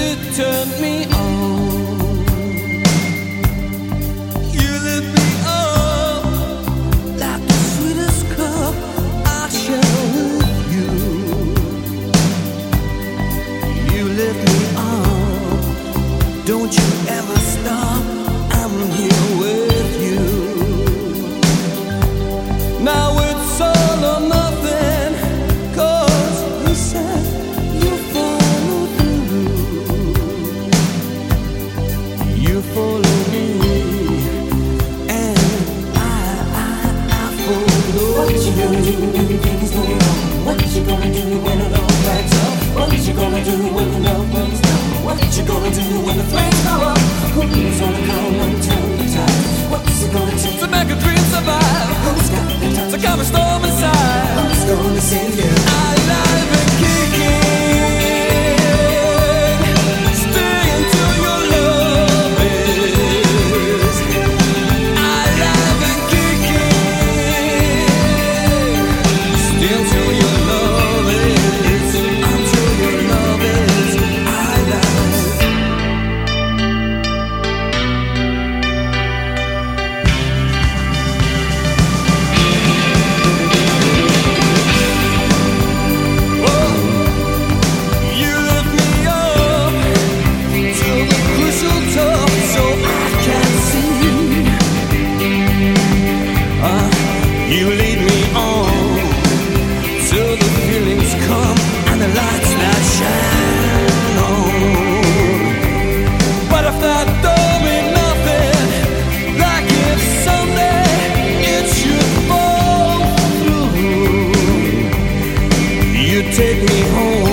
turned me on. You lit me up like the sweetest cup I share with you. You lit me up, don't you ever stop, I'm here with you. Now it's all or nothing, 'cause you said you follow through. You follow me, and I follow. What you gonna do when things go wrong? What you gonna do when it all backs up? What you gonna do when the love runs down? What you gonna do when the flames go up? Who's gonna come and turn the tide? What's it gonna take To make a dream survive, Who's got the time to calm a storm inside. Who's gonna save you? Alive and kicking, stay until your love is. Alive and kicking, stay until your love is. Until your love is alive. You lift me up to the crystal top so I can see. You lead me on till the feelings come and the lights that shine on. But if that don't mean nothing, like if someday it should fall through, you take me home